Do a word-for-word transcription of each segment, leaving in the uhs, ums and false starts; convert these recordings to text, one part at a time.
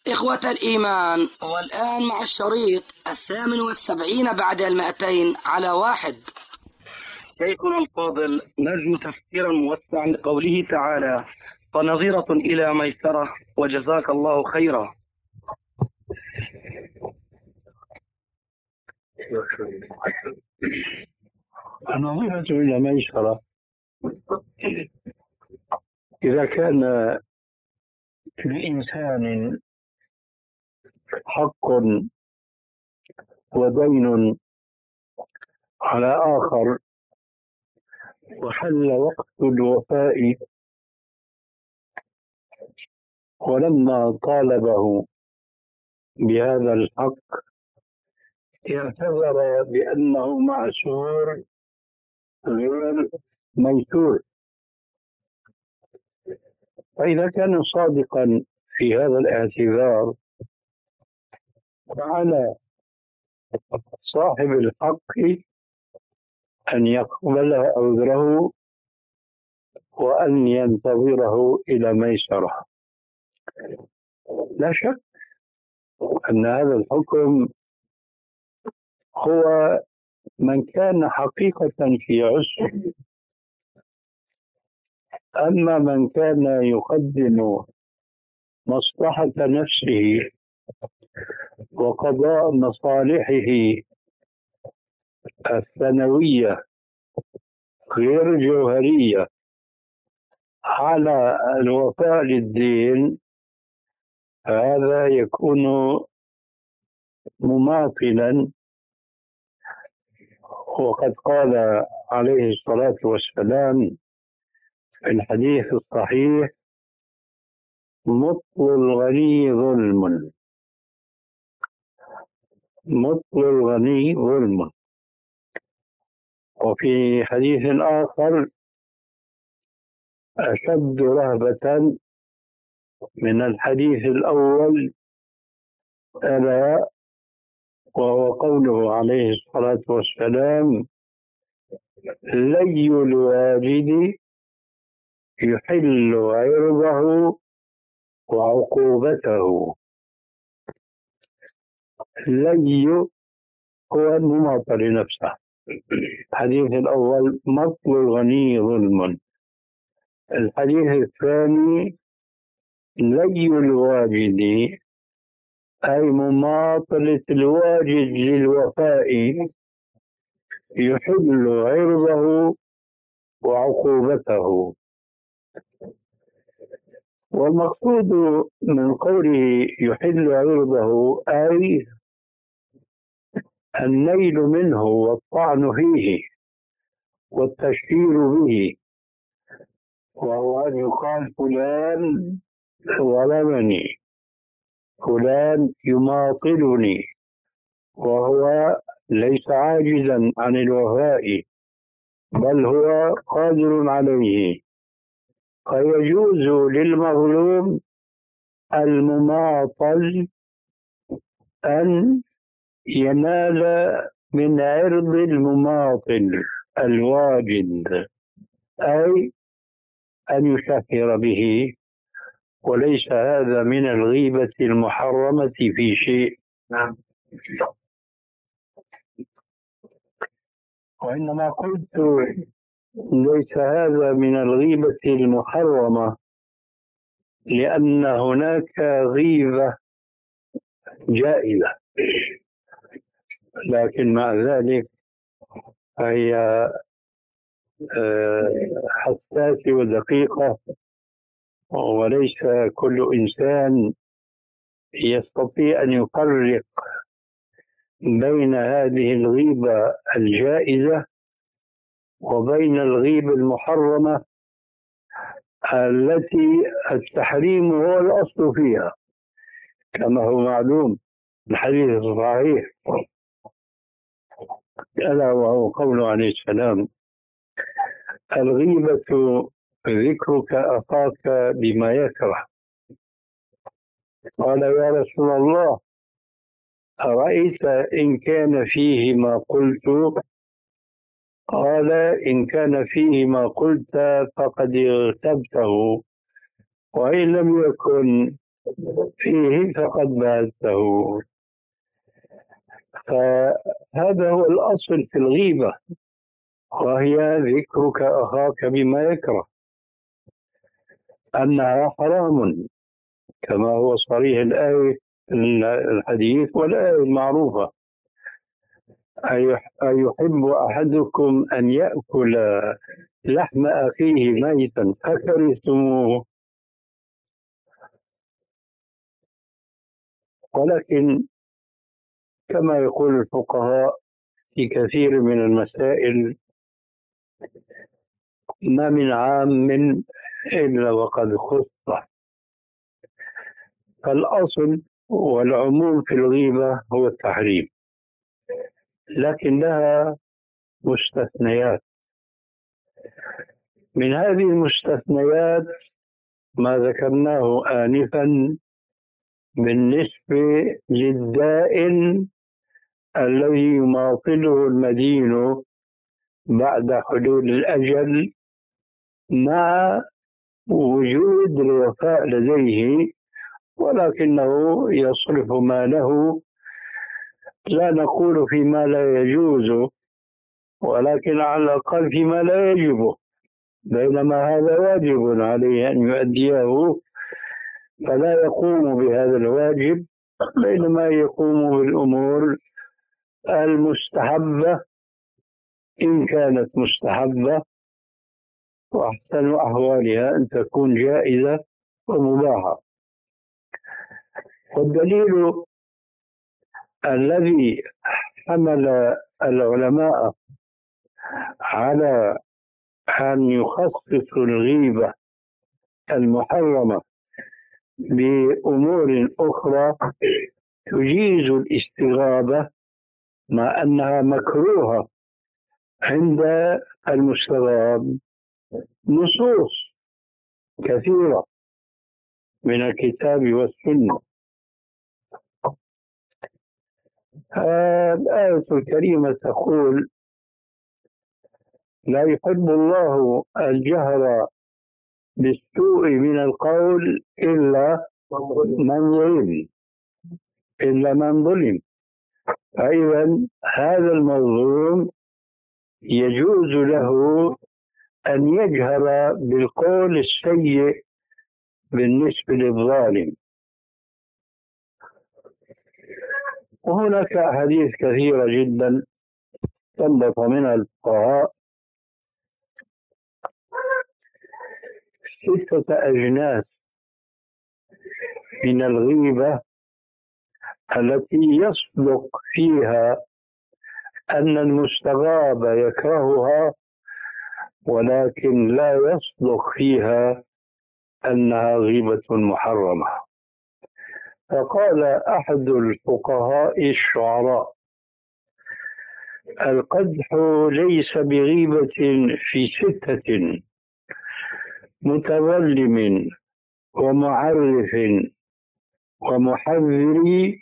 إخوة الإيمان، والآن مع الشريط الثامن والسبعين بعد المئتين على واحد. شيخنا الفاضل، نرجو تفسيرا موسعا لقوله تعالى: فنظيرة إلى ميسرة، وجزاك الله خيرا. نظيرة إلى ميسرة إذا كان لإنسان حق ودين على آخر وحل وقت الوفاء، ولما طالبه بهذا الحق اعتذر بأنه معسور غير ميسور، فإذا كان صادقا في هذا الاعتذار فعلى صاحب الحق أن يقبل عذره وأن ينتظره إلى ميسرة. لا شك أن هذا الحكم هو من كان حقيقة في عسر، أما من كان يقدم مصلحة نفسه وقضاء مصالحه الثانوية غير الجوهرية على الوفاء للدين، هذا يكون مماطلا. وقد قال عليه الصلاة والسلام في الحديث الصحيح: مطل الغني ظلم، مطل الغني ظلم. وفي حديث آخر: أشد رهبة من الحديث الأول ألا وهو قوله عليه الصلاة والسلام: لي الوالد يحل عرضه وعقوبته. لي هو المماطل نفسه. الحديث الأول: مطل الغني ظلم. الحديث الثاني: لي الواجد، أي مماطلة الواجد للوفاء، يحل عرضه وعقوبته. والمقصود من قوله يحل عرضه أي النيل منه والطعن فيه والتشهير به، وهو أن يقال فلان ظلمني، فلان يماطلني، وهو ليس عاجزا عن الوفاء بل هو قادر عليه. فيجوز للمظلوم المماطل أن ينال من عرض المماطل الواجد، أي أن يشهر به، وليس هذا من الغيبة المحرمة في شيء. نعم. وإنما قلت ليس هذا من الغيبة المحرمة لأن هناك غيبة جائزة، لكن مع ذلك هي حساسة ودقيقة، وليس كل إنسان يستطيع أن يفرق بين هذه الغيبة الجائزة وبين الغيبة المحرمة التي التحريم هو الأصل فيها، كما هو معلوم الحديث الصحيح ألا وهو قوله عليه السلام: الغيبة ذكرك أخاك بما يكره. قال: يا رسول الله، أرأيت إن كان فيه ما قلت؟ قال: إن كان فيه ما قلت فقد اغتبته، وإن لم يكن فيه فقد بازته. فهذا هو الأصل في الغيبة، وهي ذكرك أخاك بما يكره، أنها حرام كما هو صريح الآية الحديث والآية المعروفة: أيحب أحدكم أن يأكل لحم أخيه ميتا فكرهتموه. ولكن كما يقول الفقهاء في كثير من المسائل: ما من عام إلا وقد خص. فالأصل والعموم في الغيبة هو التحريم، لكن لها مستثنيات. من هذه المستثنيات ما ذكرناه آنفا بالنسبة للدائن الذي يماطله المدين بعد حلول الأجل مع وجود الوفاء لديه، ولكنه يصرف ماله، لا نقول فيما لا يجوز، ولكن على الأقل فيما لا يجب، بينما هذا واجب عليه أن يؤديه، فلا يقوم بهذا الواجب، بينما يقوم بالأمور المستحبة إن كانت مستحبة، وأحسن أحوالها أن تكون جائزة ومباحة. والدليل الذي حمل العلماء على أن يخصصوا الغيبة المحرمة بأمور أخرى تجيز الاستغابة مع أنها مكروهة عند المستغاب نصوص كثيرة من الكتاب والسنة. الآية الكريمة تقول: لا يحب الله الجهر بالسوء من القول إلا من ظلم إلا من ظلم. فإذا هذا المظلوم يجوز له أن يجهر بالقول السيء بالنسبة للظالم. وهناك أحاديث كثيرة جدا استنبط منها الفقهاء ستة أجناس من الغيبة التي يصدق فيها أن المستغاب يكرهها، ولكن لا يصدق فيها أنها غيبة محرمة. فقال أحد الفقهاء الشعراء: القدح ليس بغيبة في ستة: متظلم ومعرف ومحذر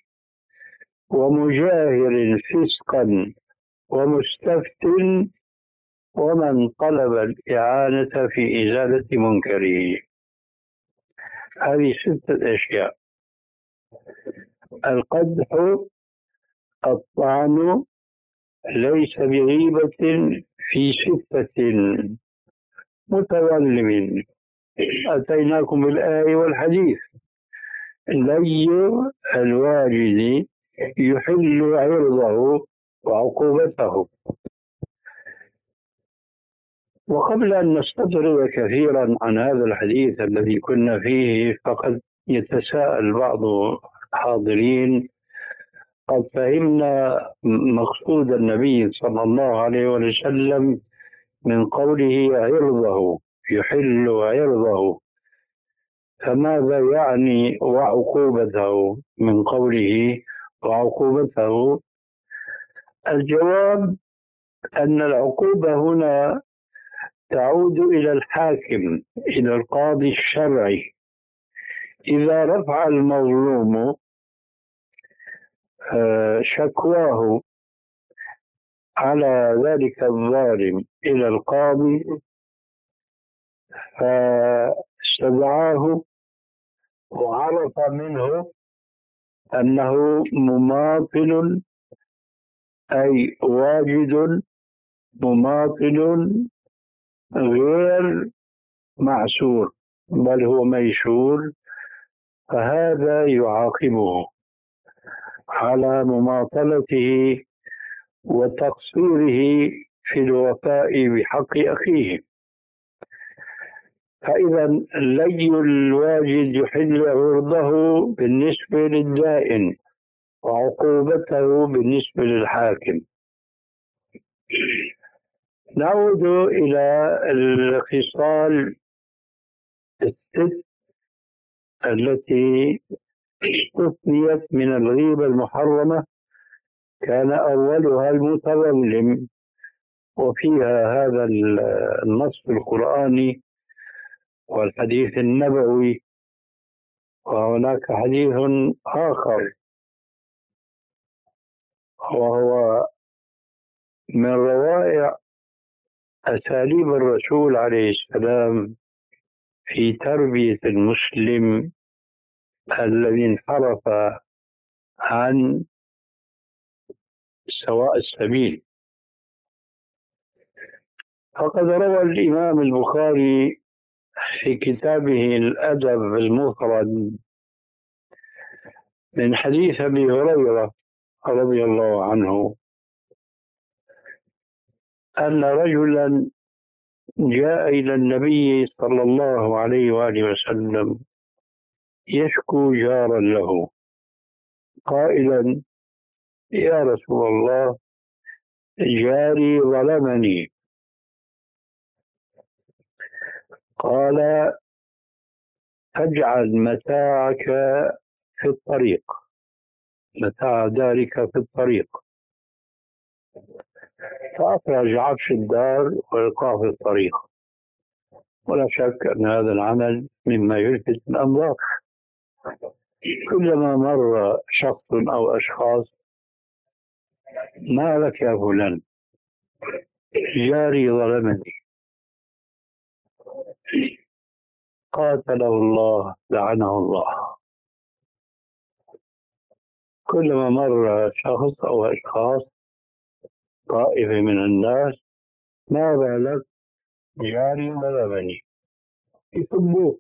ومجاهر فسقا ومستفت ومن طلب الإعانة في إزالة منكره. هذه ستة أشياء: القدح، الطعن، ليس بغيبة في ستة، متظلم، أتيناكم بالآية والحديث: لي الواجد يحل عرضه وعقوبته. وقبل أن نستطرد كثيرا عن هذا الحديث الذي كنا فيه، فقد يتساءل بعض الحاضرين: قد فهمنا مقصود النبي صلى الله عليه وسلم من قوله عرضه، يحل عرضه، فماذا يعني وعقوبته من قوله وعقوبته؟ الجواب أن العقوبة هنا تعود إلى الحاكم، إلى القاضي الشرعي. إذا رفع المظلوم شكواه على ذلك الظالم إلى القاضي فاستدعاه وعرف منه أنه مماطل، أي واجد مماطل غير معسور، بل هو ميسور، فهذا يعاقبه على مماطلته وتقصيره في الوفاء بحق أخيه. فإذا لي الواجد يحل عرضه بالنسبة للدائن وعقوبته بالنسبة للحاكم. نعود إلى الخصال الست التي استثنيت من الغيبة المحرمة، كان أولها المتظلم، وفيها هذا النص القرآني والحديث النبوي. وهناك حديث آخر وهو من روائع أساليب الرسول عليه السلام في تربية المسلم الذي انحرف عن سواء السبيل. فقد روى الإمام البخاري في كتابه الأدب المفرد من حديث أبي هريرة رضي الله عنه أن رجلا جاء إلى النبي صلى الله عليه وآله وسلم يشكو جارا له قائلا: يا رسول الله، جاري ظلمني. قال: اجعل متاعك في الطريق، متاع دارك في الطريق. فأخرج عفش الدار وإلقاه في الطريق. ولا شك أن هذا العمل مما يلفت الأنظار. كلما مر شخص أو أشخاص: ما لك يا فلان؟ جاري ظلمني. قاتله الله، لعنه الله. كلما مر شخص أو أشخاص، طائفة من الناس: ما بالك؟ جاري ظلمني. يسبوه.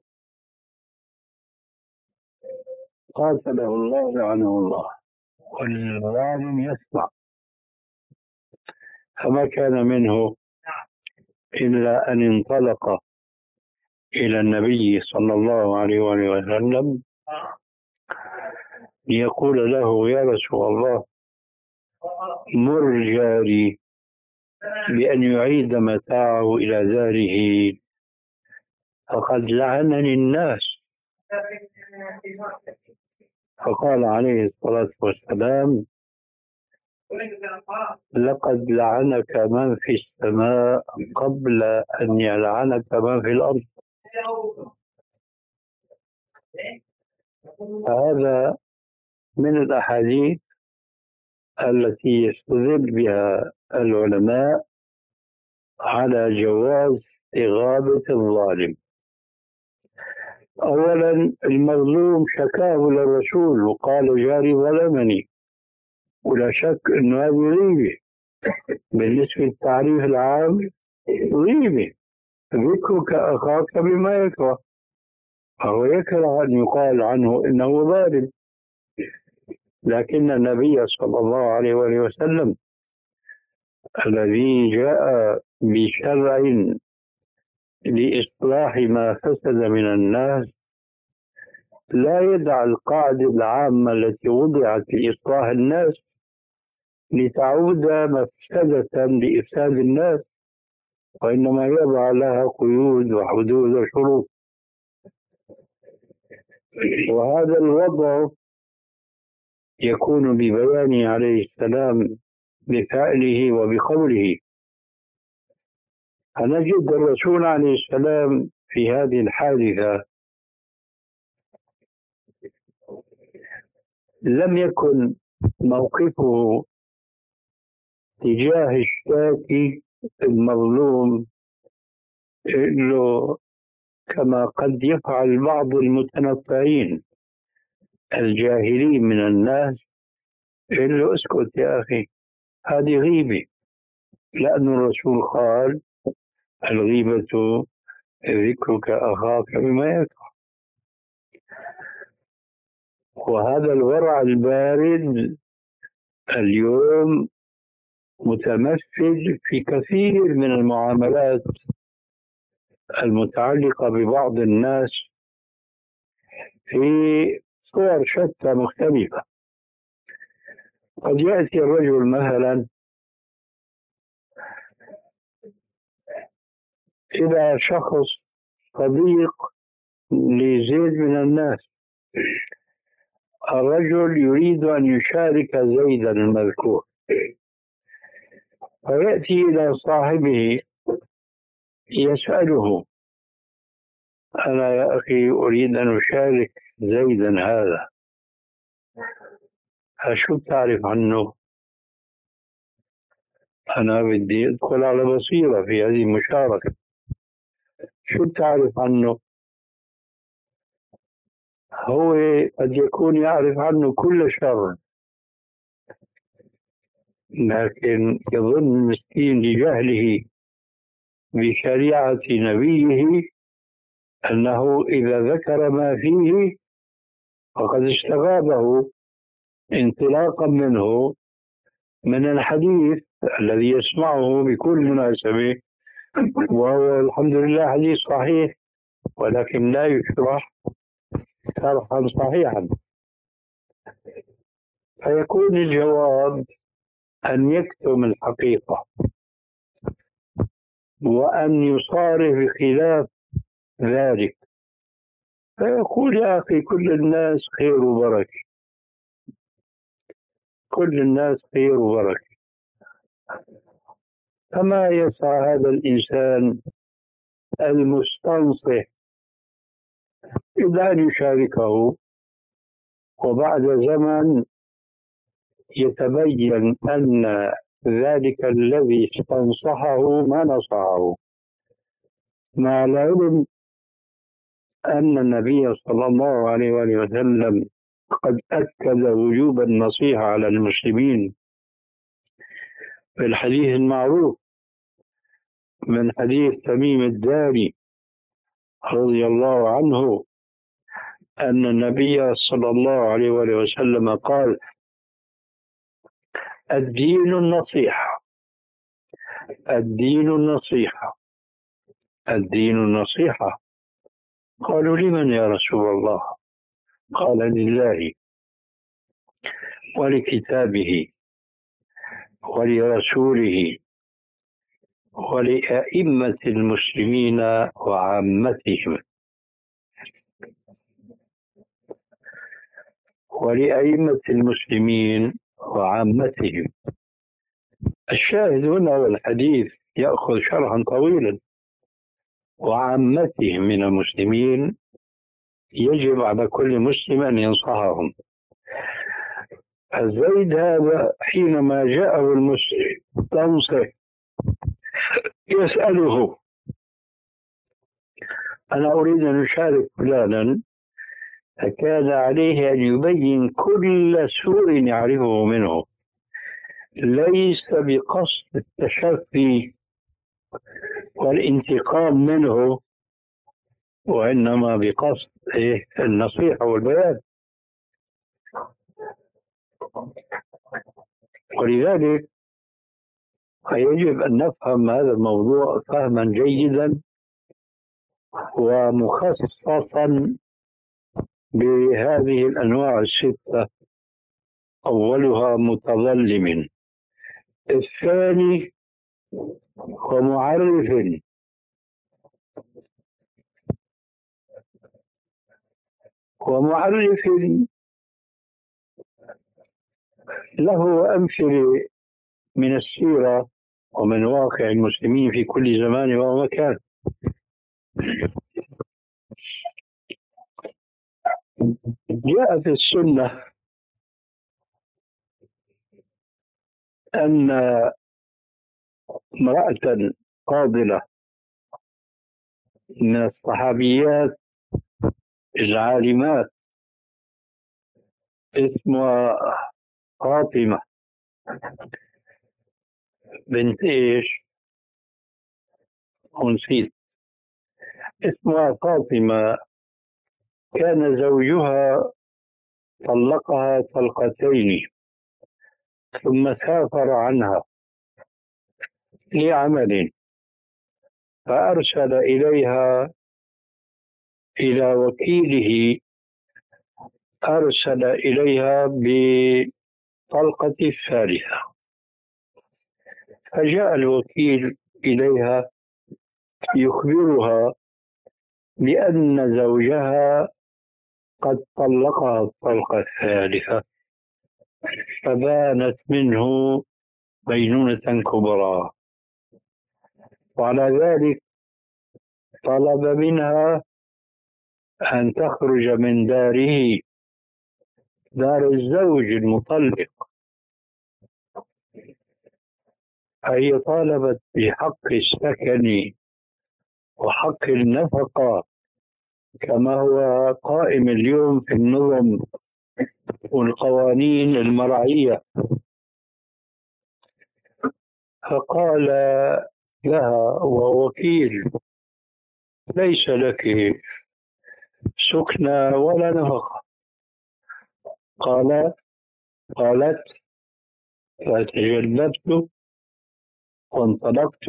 قاتله الله، لعنه الله. والظالم يسمع. فما كان منه إلا أن انطلق إلى النبي صلى الله عليه وسلم ليقول له: يا رسول الله، مر جاري بأن يعيد متاعه إلى داره، فقد لعنني الناس. فقال عليه الصلاة والسلام: لقد لعنك من في السماء قبل أن يلعنك من في الأرض. هذا من الأحاديث التي يستدل بها العلماء على جواز إغابة الظالم. أولا، المظلوم شكاه للرسول وقال: جاري ظلمني، ولا شك أن هذه غيبة. بالنسبة للتعريف العام غيبة، ذكرك أخاك بما يكره، فهو يكره أن يقال عنه إنه ظالم. لكن النبي صلى الله عليه وسلم الذي جاء بشرع لإصلاح ما فسد من الناس لا يدع القاعدة العامة التي وضعت لإصلاح الناس لتعود مفسدة لإفساد الناس، وإنما يضع لها قيود وحدود وشروط. وهذا الوضع يكون ببيان عليه السلام بفعله وبقوله. فنجد الرسول عليه السلام في هذه الحادثة لم يكن موقفه تجاه الشاكي المظلوم له كما قد يفعل بعض المتنطعين الجاهلين من الناس، يقول له اسكت يا أخي، هذه غيبة، لأن الرسول قال الغيبة ذكرك أخاك بما يكره. وهذا الورع البارد اليوم متمثل في كثير من المعاملات المتعلقة ببعض الناس في صور شتى مختلفة. قد يأتي الرجل مثلا إلى شخص صديق لزيد من الناس، الرجل يريد أن يشارك زيدا المذكور، فيأتي إلى صاحبه يسأله: أنا يا أخي أريد أن أشارك زيدا هذا، شو بتعرف عنه؟ أنا بدي أدخل على بصيرة في هذه المشاركة، شو بتعرف عنه؟ هو قد يكون يعرف عنه كل شر، لكن يظن المسكين لجهله بشريعة نبيه أنه إذا ذكر ما فيه فقد استغابه انطلاقا منه من الحديث الذي يسمعه بكل مناسبة، وهو الحمد لله حديث صحيح ولكن لا يشرح شرحا صحيحا. فيكون الجواب أن يكتم الحقيقة وأن يصارح بخلاف ذلك، فيقول: يا أخي كل الناس خير وبركة، كل الناس خير وبركة. فما يسعى هذا الإنسان المستنصح إلا أن يشاركه، وبعد زمن يتبين أن ذلك الذي استنصحه ما نصحه، مع العلم أن النبي صلى الله عليه وآله وسلم قد أكد وجوب النصيحة على المسلمين في الحديث المعروف من حديث تميم الداري رضي الله عنه أن النبي صلى الله عليه وآله وسلم قال: الدين النصيحة، الدين النصيحة، الدين النصيحة. قالوا: لمن يا رسول الله؟ قال: لله ولكتابه ولرسوله ولأئمة المسلمين وعامتهم، ولأئمة المسلمين وعامتهم. الشاهد هنا والحديث يأخذ شرحا طويلا، وعامتهم من المسلمين يجب على كل مسلم أن ينصحهم. الزيد هذا حينما جاءه المسلم تنصح يسأله: أنا أريد أن أشارك فلانا، فكان عليه أن يبين كل سوء يعرفه منه، ليس بقصد التشفي والانتقام منه، وإنما بقصد النصيحة والبيان. ولذلك يجب أن نفهم هذا الموضوع فهما جيدا ومخصصا بهذه الأنواع الستة. أولها متظلم، الثاني ومعرف، ومعرف له أمثلة من السيرة ومن واقع المسلمين في كل زمان ومكان. جاء في السنة أن امرأة فاضلة من الصحابيات العالمات اسمها فاطمة بنت إيش؟ ونسيت اسمها فاطمة. كان زوجها طلقها طلقتين ثم سافر عنها لعمل، فأرسل إليها إلى وكيله، أرسل إليها بطلقة الثالثة. فجاء الوكيل إليها يخبرها بأن زوجها قد طلقها الطلقة الثالثة، فبانت منه بينونة كبرى، وعلى ذلك طلب منها أن تخرج من داره، دار الزوج المطلق. فهي طالبت بحق السكن وحق النفقة كما هو قائم اليوم في النظم والقوانين المرعية. فقال لها ووكيل: ليس لك سكنى ولا نفقة. قال قالت: فتجلبت وانطلقت.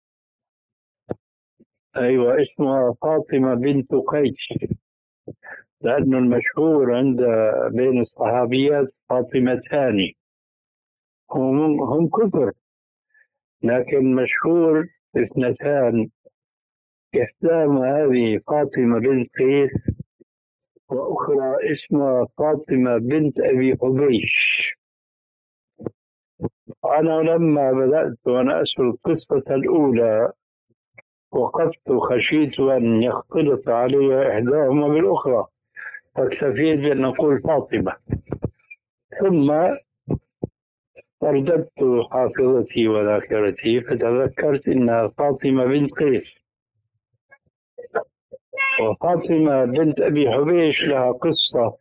أيوة، اسمها فاطمة بنت قيس، لأنه المشهور عند بين الصحابيات فاطمتان، هم هم كثر لكن مشهور اثنتان، إحداهما هذه فاطمة بنت قيس، وأخرى اسمها فاطمة بنت أبي حبيش. أنا لما بدأت وأنا أسر القصة الأولى وقفت خشيت أن يختلط علي إحداهما بالأخرى، فاكتفيت بأن أقول فاطمة، ثم رددت حافظتي وذاكرتي فتذكرت أنها فاطمة بنت قيس. وفاطمة بنت أبي حبيش لها قصة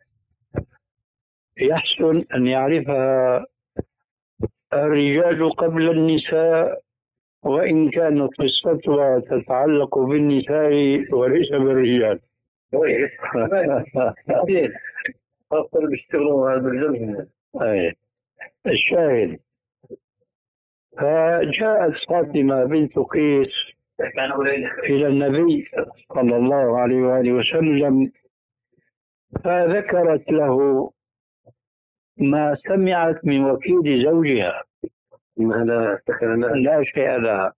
يحسن أن يعرفها الرجال قبل النساء، وإن كانت قصتها تتعلق بالنساء وليس بالرجال. الشاهد، فجاءت فاطمة بنت قيس إلى النبي صلى الله عليه وآله وسلم، فذكرت له ما سمعت من وكيل زوجها. لا لا شيء لها.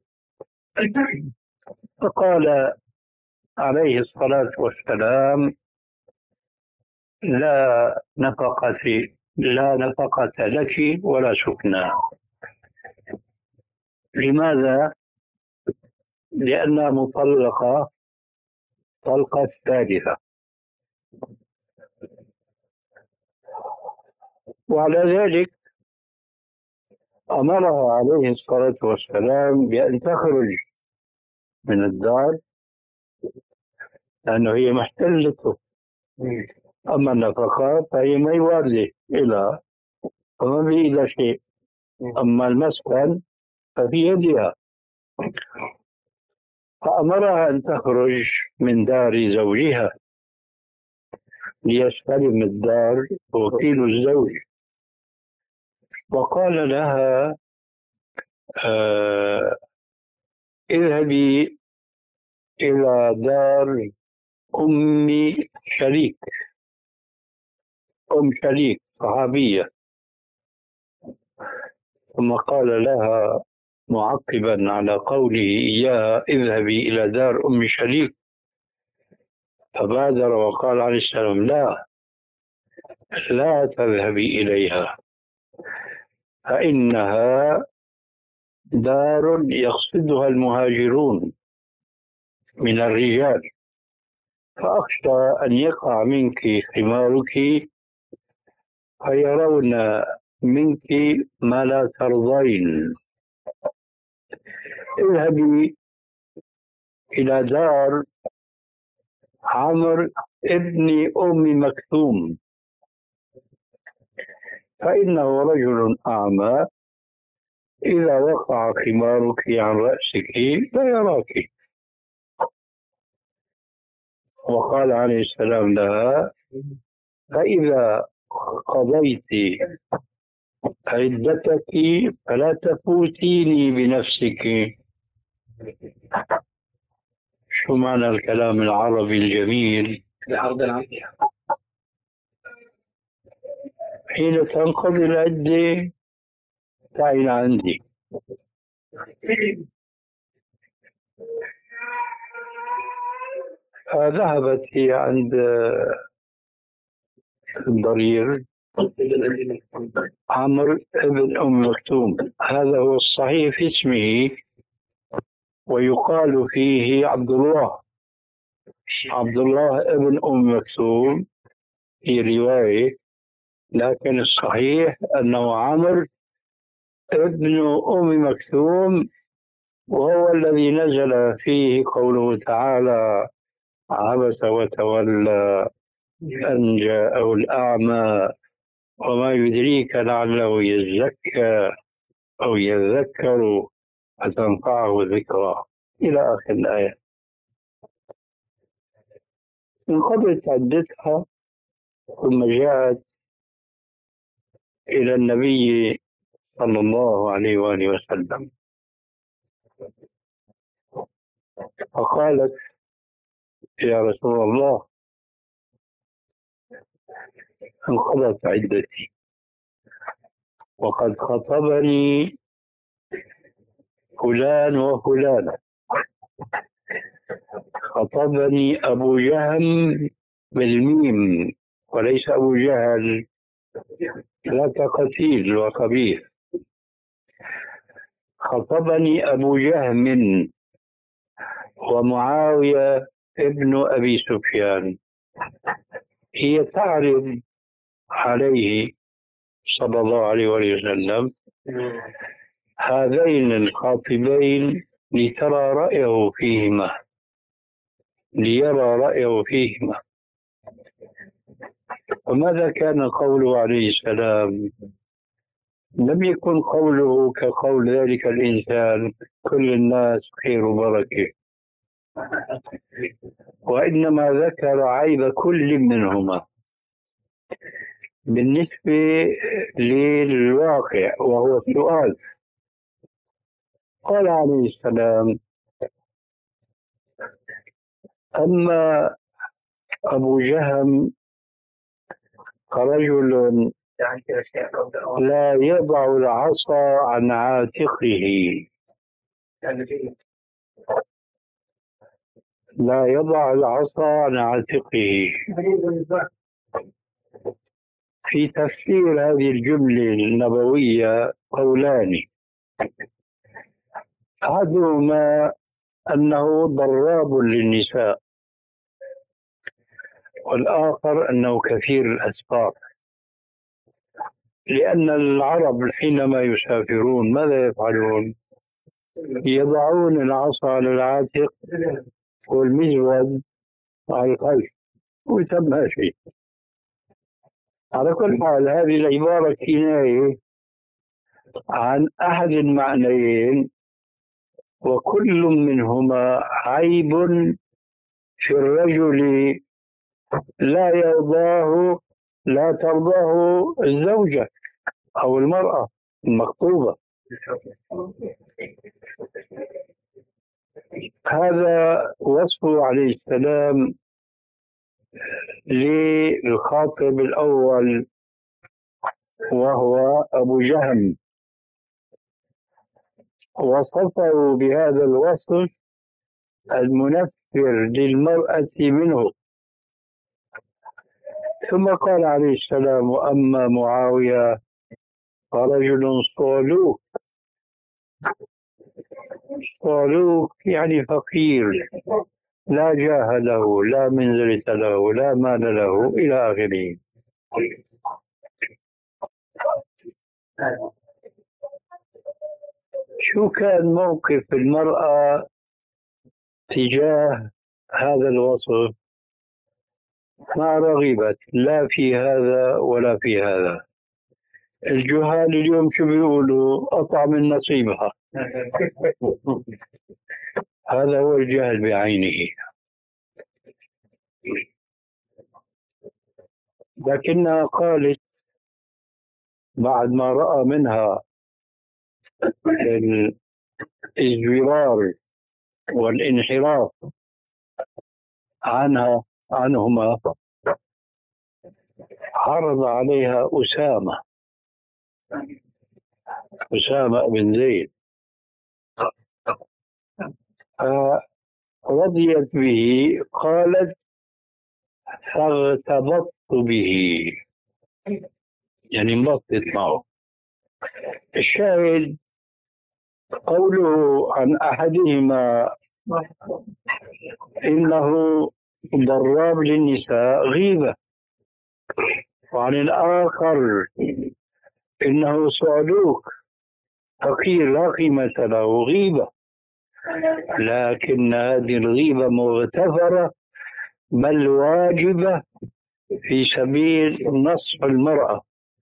فقال عليه الصلاة والسلام: لا نفقة لا نفقة لك ولا سكنى. لماذا؟ لأنها مطلقة طلقة ثالثة. وعلى ذلك أمرها عليه الصلاة والسلام بأن تخرج من الدار لأنه هي محتلته. أما النفقات فهي ما يوازي إلى وما بإلى شيء، أما المسكن ففي يدها. فأمرها أن تخرج من دار زوجها ليستلم الدار وكيل الزوج، وقال لها: آه اذهبي إلى دار أم شريك. أم شريك صحابية. ثم قال لها معقبا على قوله إياها: اذهبي إلى دار أم شريك، فبادر وقال عليه السلام: لا لا تذهبي إليها، فإنها دار يقصدها المهاجرون من الرجال، فأخشى أن يقع منك خمارك فيرون منك ما لا ترضين. اذهبي إلى دار عمرو ابن أم مكتوم، فإنه رجل أعمى، إذا وقع خمارك عن رأسك لا يراك. وقال عليه السلام لها: فإذا قضيت عدتك فلا تفوتيني بنفسك. شو معنى الكلام العربي الجميل؟ حين تنقضي العدة تعين عندي. فذهبت هي عند الضرير عمرو بن أم مكتوم، هذا هو الصحيح في اسمه، ويقال فيه عبد الله عبد الله ابن أم مكتوم في رواية، لكن الصحيح أنه عمرو ابن أم مكتوم، وهو الذي نزل فيه قوله تعالى: عبس وتولى أن جاءه الأعمى وما يدريك لعله يزكى أو يذكر فتنفعه الذكرى، إلى آخر الآية. انقضت عدتها ثم جاءت إلى النبي صلى الله عليه وآله وسلم فقالت: يا رسول الله، انقضت عدتي وقد خطبني فلان وفلانة، خطبني أبو جهم بالميم وليس أبو جهل، ذاك قتيل وخبيث. خطبني أبو جهم ومعاوية ابن أبي سفيان. هي تعرض عليه صلى الله عليه وسلم هذين الخاطبين لترى رأيه فيهما ليرى رأيه فيهما. وماذا كان قوله عليه السلام؟ لم يكن قوله كقول ذلك الإنسان: كل الناس خير وبركة، وإنما ذكر عيب كل منهما بالنسبة للواقع وهو السؤال. قال عليه السلام: أما أبو جهم فرجل لا يضع العصا عن عاتقه، لا يضع العصا عن عاتقه. في تفسير هذه الجملة النبوية قولان: أحدهما أنه ضراب للنساء، والآخر أنه كثير الأسفار، لأن العرب حينما يسافرون ماذا يفعلون؟ يضعون العصا على العاتق والمزود على الخلف ويتم شيء. على كل حال هذه العبارة كناية عن أحد المعنيين، وكل منهما عيب في الرجل لا يرضاه لا ترضاه الزوجة أو المرأة المخطوبة. هذا وصفه عليه السلام للخاطب الأول وهو أبو جهم، وصفه بهذا الوصف المنفر للمرأة منه. ثم قال عليه السلام: وأما معاوية فرجل صعلوك. صعلوك يعني فقير، لا جاه له، لا منزلة له، لا مال له، إلى آخره. شو كان موقف المرأة تجاه هذا الوصف ما رغبت لا في هذا ولا في هذا. الجهال اليوم شو بيقولوا؟ أطعم من نصيبها. هذا هو الجهل بعينه. لكنها قالت بعد ما رأى منها الازدرار والانحراف عنها عنهما، عرض عليها أسامة أسامة بن زيد، فرضيت به. قالت فاغتبطت به، يعني انبسطت معه. الشاهد قوله عن أحدهما إنه ضراب للنساء غيبة، وعن الآخر إنه صعلوك فقير لا قيمة له غيبة. لكن هذه الغيبة مغتفرة بل واجبة في سبيل نصح المرأة.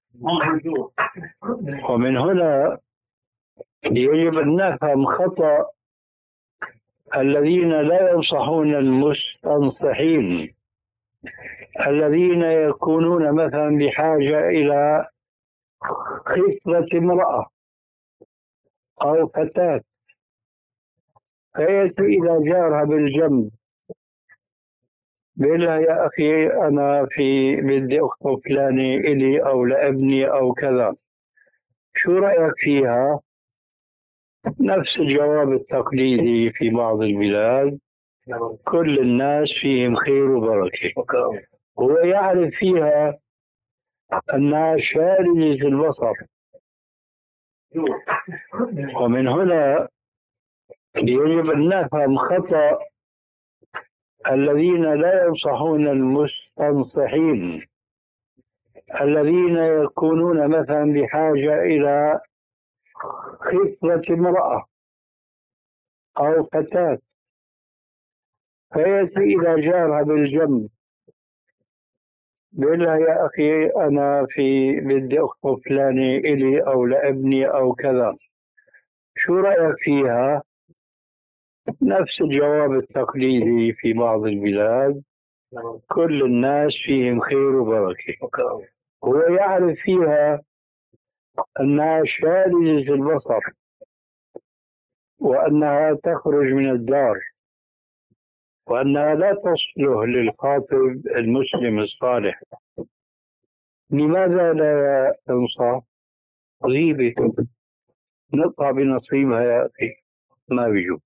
ومن هنا يجب أن نفهم خطأ الذين لا ينصحون المستنصحين، الذين يكونون مثلا بحاجة إلى خصلة امرأة أو فتاة، فيأتي إلى جارها بالجنب بيقول لها يا أخي أنا في بدي أخطب فلانة إلي أو لابني أو كذا، شو رأيك فيها؟ نفس الجواب التقليدي في بعض البلاد، كل الناس فيهم خير وبركة. هو يعرف فيها أنها شاردة البصر. ومن هنا يجب أن نفهم خطأ الذين لا ينصحون المستنصحين، الذين يكونون مثلا بحاجة إلى خصلة امرأة أو فتاة، فيأتي إلى جارها بالجنب بيقول لها يا أخي أنا في بدي أخطب فلانة إلي أو لابني أو كذا، شو رأيك فيها؟ نفس الجواب التقليدي في بعض البلاد، كل الناس فيهم خير وبركة. هو يعرف فيها أنها شاردة البصر وأنها تخرج من الدار وأنها لا تصلح للخاطب المسلم الصالح. لماذا لا تنصح؟ غيبة، نقطع بنصيبها يا أخي، ما بيجوز.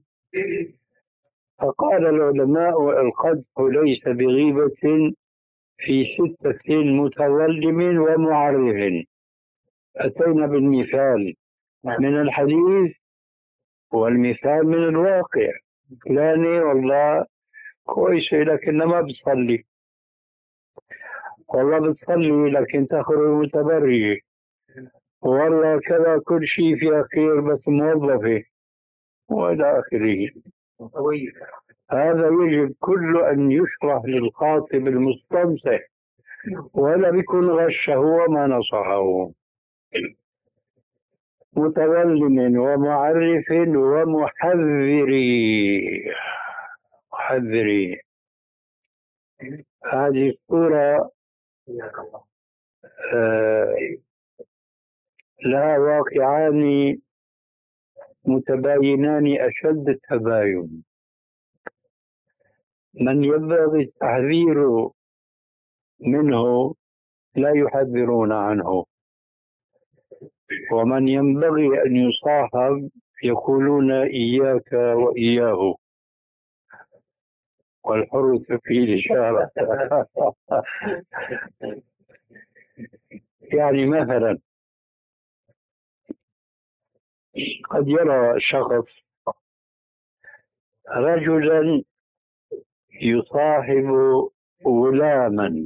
فقال العلماء القذف ليس بغيبة في ستة متظلم ومعرف. أتينا بالمثال من الحديث والمثال من الواقع. فلانة والله كويسة لكن ما بتصلي، والله بتصلي لكن تخرج متبرجة، والله كذا كل شيء فيها خير بس موظفة، وإلى آخره. هذا يجب كل أن يشرح للخاطب المستنصح، ولا بيكون غشه وما نصحه. متظلم ومعرف ومحذري محذري. هذه الصورة آه لها واقعان متباينان أشد التباين. من ينبغي التحذير منه لا يحذرون عنه، ومن ينبغي أن يصاحب يقولون إياك وإياه، والحر في الإشارة. يعني مثلا قد يرى شخص رجلا يصاحب غلاما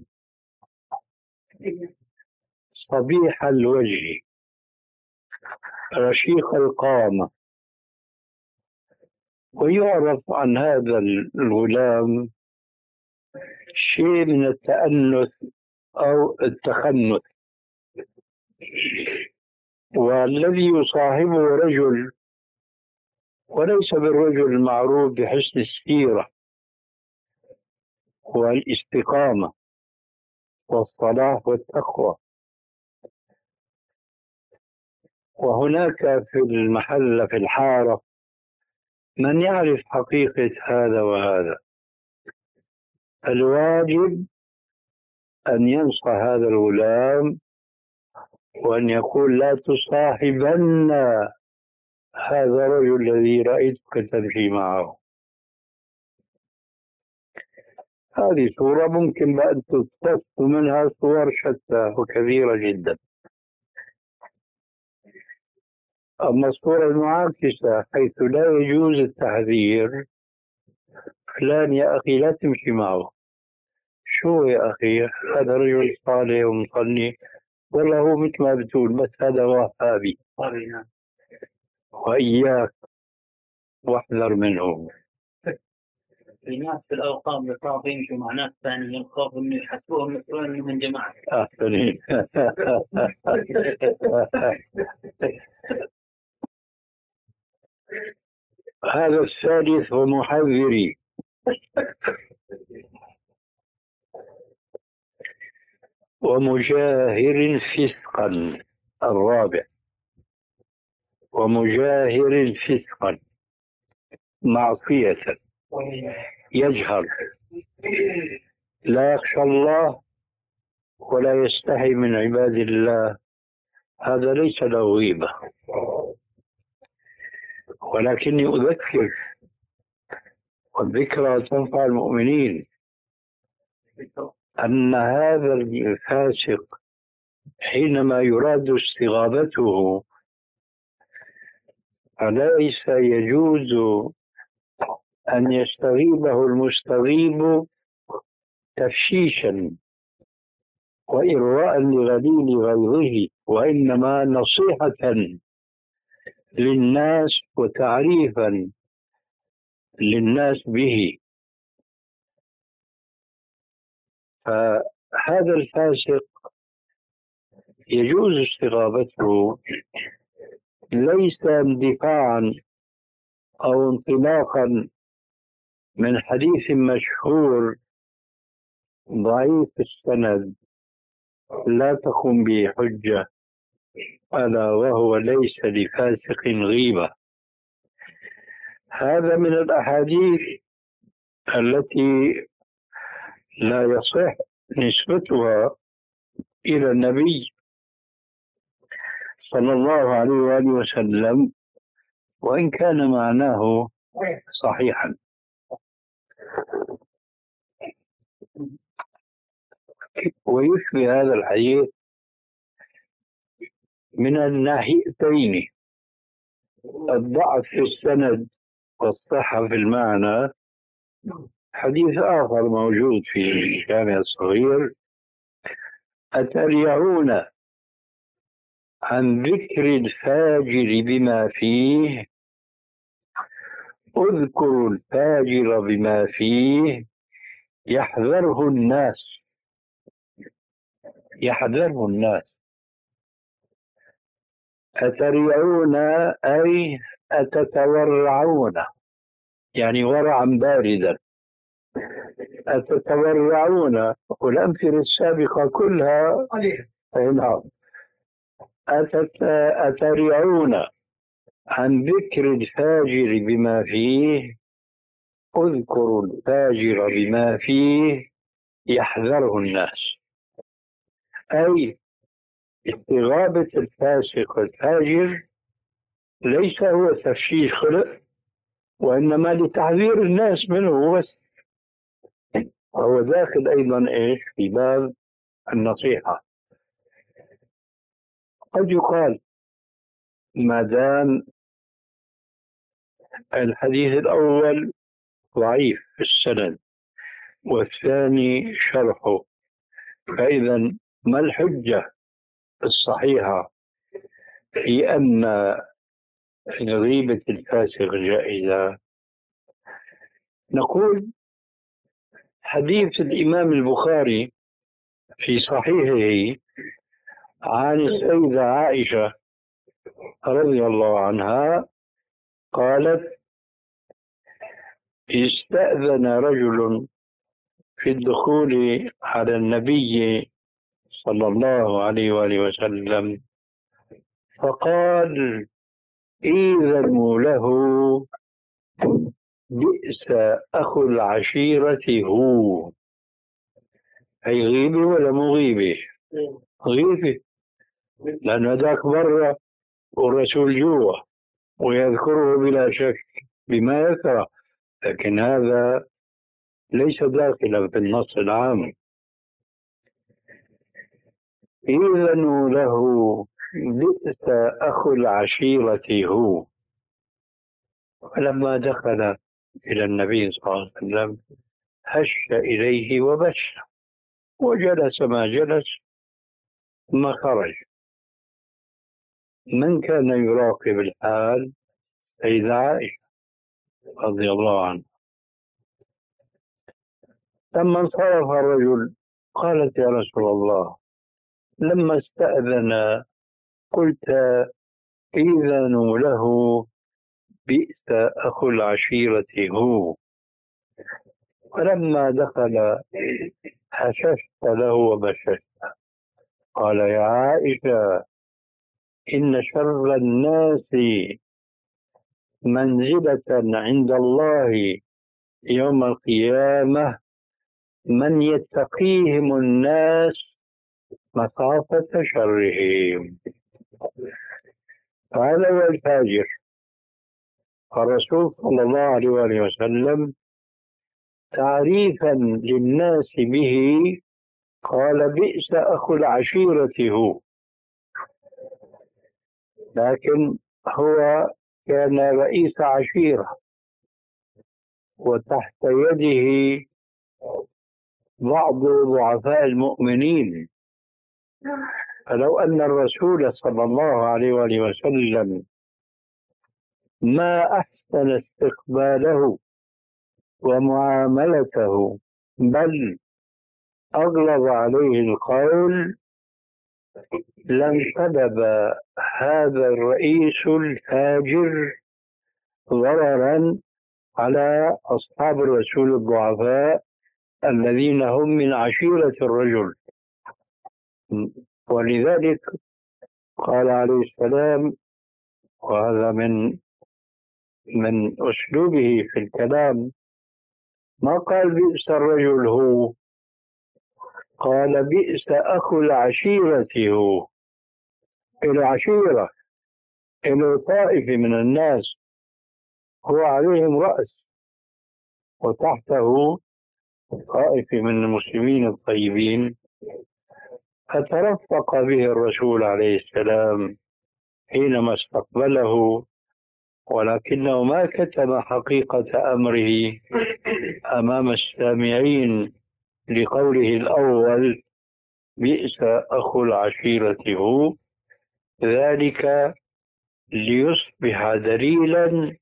صبيح الوجه رشيق القامة، ويعرف عن هذا الغلام شيء من التأنث أو التخنث، والذي يصاحبه رجل وليس بالرجل المعروف بحسن السيرة والاستقامة والصلاح والتقوى. وهناك في المحل في الحارة من يعرف حقيقة هذا وهذا. الواجب أن ينصح هذا الغلام وأن يقول لا تصاحبن هذا الرجل الذي رأيتك تمشي معه. هذه صورة ممكن أن تقتص منها صور شتى وكثيرة جدا. أما الصورة المعاكسة حيث لا يجوز التحذير، فلان يا أخي لا تمشي معه. شو يا أخي هذا رجل صالح ومصلي، والله هو مثل ما بتقول بس هذا وهابي، وإياك واحذر منه. في ناس في الأوقاف بيخافوا يمشوا مع ناس ثانيين، يخافوا إنه يحسبوهم مسؤولين من جماعة. أحسنين. هذا الثالث ومحذري. ومجاهر فسقا. الرابع ومجاهر فسقا، معصية يجهر، لا يخشى الله ولا يستحي من عباد الله، هذا ليس له غيبة. ولكني أذكر، والذكرى تنفع المؤمنين، أن هذا الفاسق حينما يراد استغابته فليس يجوز أن يستغيبه المستغيب تفشيشا وإرواء لغليل غيظه، وإنما نصيحة للناس وتعريفا للناس به. فهذا الفاسق يجوز استغابته ليس اندفاعا أو انطلاقا من حديث مشهور ضعيف السند لا تقوم به حجة، ألا وهو ليس لفاسق غيبة. هذا من الأحاديث التي لا يصح نسبتها إلى النبي صلى الله عليه وآله وسلم، وإن كان معناه صحيحا. ويشبه هذا الحديث من الناحيتين، الضعف في السند والصحة في المعنى. حديث آخر موجود في الجامع الصغير: أتريعون عن ذكر الفاجر بما فيه، اذكروا الفاجر بما فيه يحذره الناس. يحذره الناس. أتريعون أي أتتورعون، يعني ورعا باردا. أتتورعون، والأمثلة السابقة كلها نعم. أتريعون عن ذكر الفاجر بما فيه، اذكروا الفاجر بما فيه يحذره الناس. أي استغابة الفاسق والفاجر ليس هو تفشيش خلق، وإنما لتحذير الناس منه بس. وهو داخل أيضا إيش في باب النصيحة. قد يقال ما دام الحديث الأول ضعيف في السند والثاني شرحه، فإذا ما الحجة الصحيحة في أن غيبة الفاسق جائزة؟ نقول حديث الإمام البخاري في صحيحه عن السيدة عائشة رضي الله عنها قالت: استأذن رجل في الدخول على النبي صلى الله عليه وآله وسلم فقال: إذنوا له، بئس أخو العشيرة هو. أي غيبة ولا مو غيبة؟ غيبة، لأن هذاك برا والرسول جوا ويذكره بلا شك بما يكره، لكن هذا ليس داخلا في النص العام. إذنوا له، بئس أخو العشيرة هو. فلما دخل إلى النبي صلى الله عليه وسلم هش إليه وبش وجلس ما جلس ثم خرج. من كان يراقب الحال؟ سيدة عائشة رضي الله عنها. لما انصرف الرجل قالت: يا رسول الله، لما استأذن قلت إذنوا له، بئس أخو العشيرة هو. فلما دخل حششت له وبششت. قال: يا عائشة، إن شر الناس منزلة عند الله يوم القيامة من يتقيهم الناس مخافة شرهم. هذا هو الفاجر. الرسول صلى الله عليه وآله وسلم تعريفا للناس به قال: بئس أخو العشيرة هو. لكن هو كان رئيس عشيرة وتحت يده بعض ضعفاء المؤمنين، فلو أن الرسول صلى الله عليه وآله وسلم ما أحسن استقباله ومعاملته بل أغلظ عليه القول لانقلب هذا الرئيس الفاجر ضررا على أصحاب الرسول الضعفاء الذين هم من عشيرة الرجل. ولذلك قال عليه السلام، وهذا من من أسلوبه في الكلام، ما قال بئس الرجل هو، قال: بئس أخو العشيرة هو. العشيرة إلى طائفة من الناس هو عليهم رأس، وتحته طائفة من المسلمين الطيبين، فترفق به الرسول عليه السلام حينما استقبله، ولكنه ما كتم حقيقة أمره أمام السامعين لقوله الأول: بئس أخو العشيرة هو، ذلك ليصبح دليلا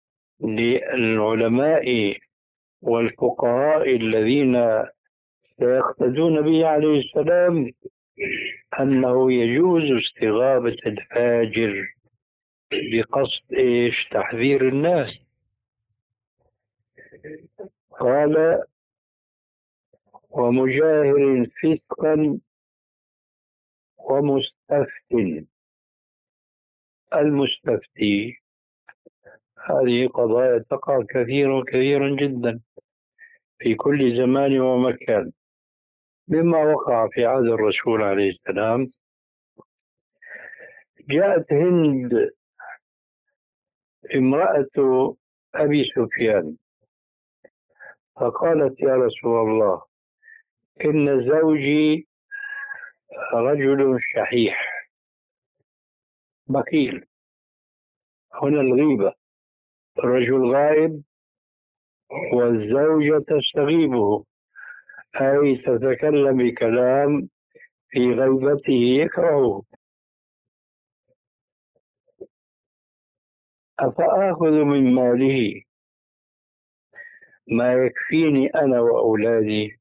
للعلماء والفقهاء الذين سيقتدون به عليه السلام أنه يجوز استغابة الفاجر بقصد إيش؟ تحذير الناس. قال: ومجاهر فسقا ومستفت. المستفتي هذه قضايا تقع كثيرا كثيرا جدا في كل زمان ومكان، مما وقع في عهد الرسول عليه السلام. جاءت هند امرأة أبي سفيان فقالت: يا رسول الله، إن زوجي رجل شحيح بخيل. هنا الغيبة، الرجل غائب والزوجة تستغيبه، أي تتكلم بكلام في غيبته يكرهه. أفآخذ من ماله ما يكفيني أنا وأولادي.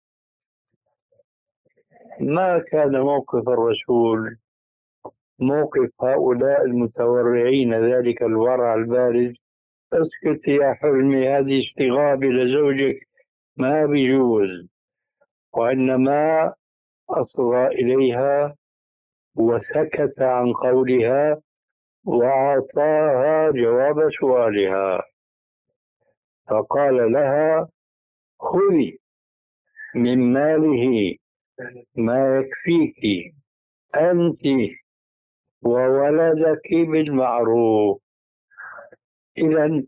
ما كان موقف الرسول موقف هؤلاء المتورعين ذلك الورع البارز: اسكت يا حلمي، هذه استغابة لزوجك، ما بيجوز. وإنما أصغى إليها وسكت عن قولها وأعطاها جواب سؤالها، فقال لها: خذي من ماله ما يكفيك أنت وولدك بالمعروف. إذا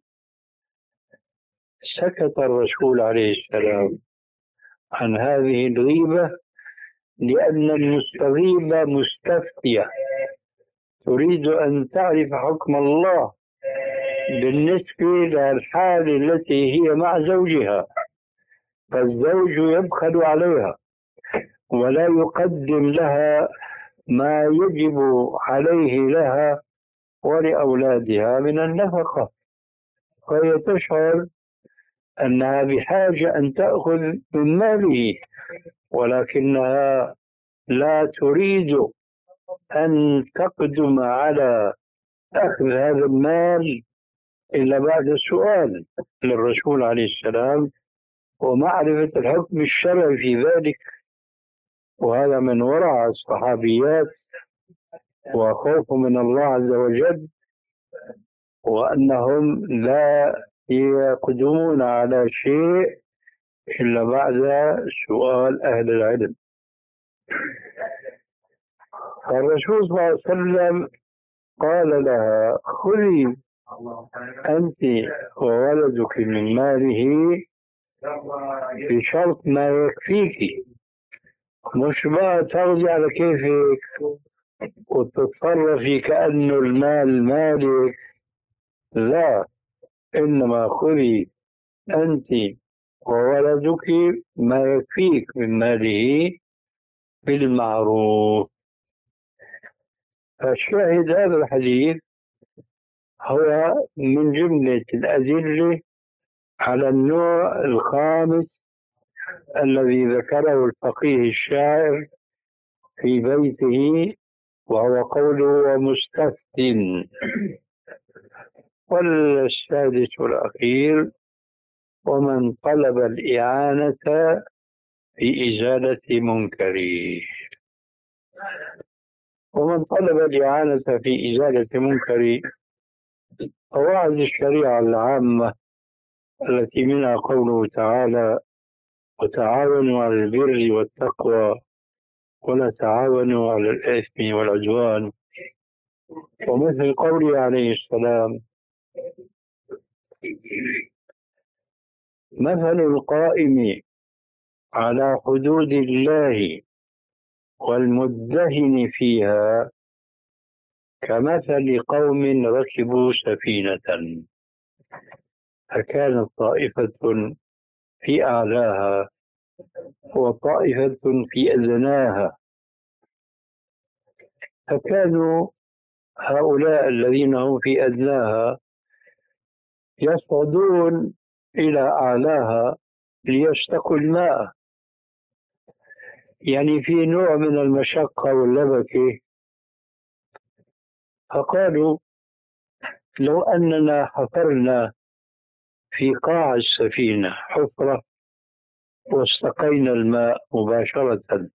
سكت الرسول عليه السلام عن هذه الغيبة لأن المستغيبة مستفتية تريد أن تعرف حكم الله بالنسبة للحالة التي هي مع زوجها، فالزوج يبخل عليها ولا يقدم لها ما يجب عليه لها ولأولادها من النفقة، فهي تشعر أنها بحاجة أن تأخذ من ماله، ولكنها لا تريد أن تقدم على أخذ هذا المال إلا بعد السؤال للرسول عليه السلام ومعرفة الحكم الشرعي في ذلك. وهذا من ورع الصحابيات وخوف من الله عز وجل، وأنهم لا يقدمون على شيء إلا بعد سؤال أهل العلم. فالرسول صلى الله عليه وسلم قال لها: خذي أنت وولدك من ماله بشرط ما يكفيك، مش بقى تاخذي على كيفك وتتصرفي كأنه المال مالك، لا، إنما خذي أنت وولدك ما يكفيك من ماله بالمعروف. فالشاهد هذا الحديث هو من جملة الأدلة على النوع الخامس الذي ذكره الفقيه الشاعر في بيته، وهو قوله ومستفتٍ. والسادس والأخير: ومن طلب الإعانة في إزالة منكر. ومن طلب الإعانة في إزالة منكر، قواعد الشريعة العامة التي منها قوله تعالى: وتعاونوا على البر والتقوى ولا تعاونوا على الإثم والعدوان، ومثل قوله عليه السلام: مثل القائم على حدود الله والمدهن فيها كمثل قوم ركبوا سفينة فكانت طائفة في أعلاها وطائفة في أدناها، فكانوا هؤلاء الذين هم في أدناها يصعدون إلى أعلاها ليستقوا الماء، يعني في نوع من المشقة واللبكة. فقالوا: لو أننا حفرنا في قاع السفينة حفرة واستقينا الماء مباشرة.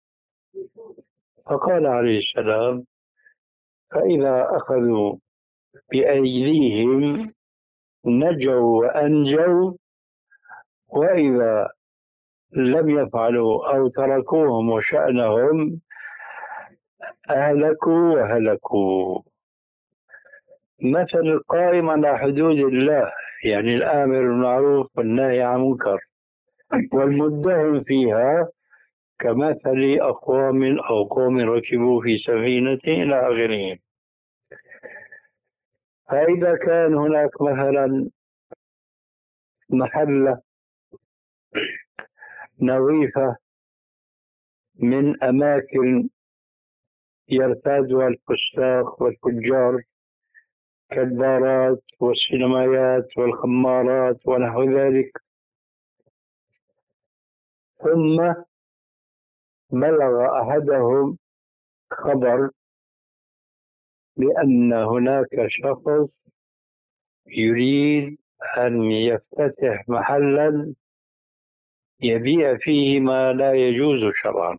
فقال عليه السلام: فإذا أخذوا بأيديهم نجوا وأنجوا، وإذا لم يفعلوا أو تركوهم وشأنهم أهلكوا وهلكوا. مثل القائم على حدود الله، يعني الآمر بالمعروف والنهي عن المنكر، والمدهن فيها كمثل أقوام أو قوم ركبوا في سفينة إلى آخره. فإذا كان هناك مثلا محلة نظيفة من أماكن يرتادها الفساق والتجار كالبارات والسينمايات والخمارات ونحو ذلك، ثم بلغ أحدهم خبر بأن هناك شخص يريد أن يفتتح محلا يبيع فيه ما لا يجوز شرعا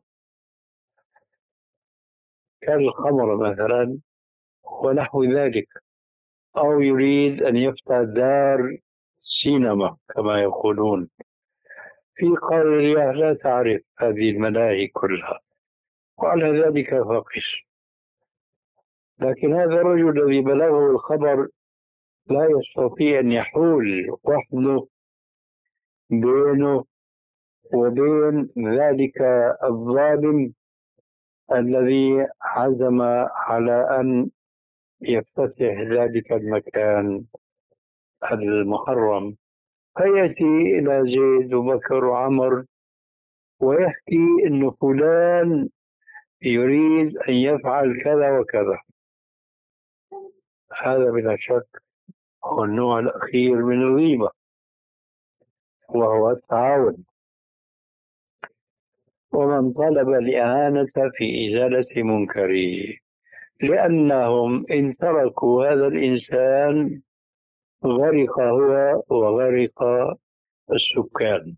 كالخمر مثلا ونحو ذلك، أو يريد أن يفتح دار سينما كما يقولون. في قرية لا تعرف هذه الملاهي كلها، وعلى ذلك فقس. لكن هذا الرجل الذي بلغه الخبر لا يستطيع أن يحول وحده بينه وبين ذلك الظالم الذي عزم على أن يفتتح ذلك المكان المحرم، فيأتي إلى زيد وبكر وعمر ويحكي أن فلان يريد أن يفعل كذا وكذا. هذا بلا شك هو النوع الأخير من الغيبة، وهو التعاون. ومن طلب الإعانة في إزالة منكره، لأنهم إن تركوا هذا الإنسان غرق هو وغرق السكان.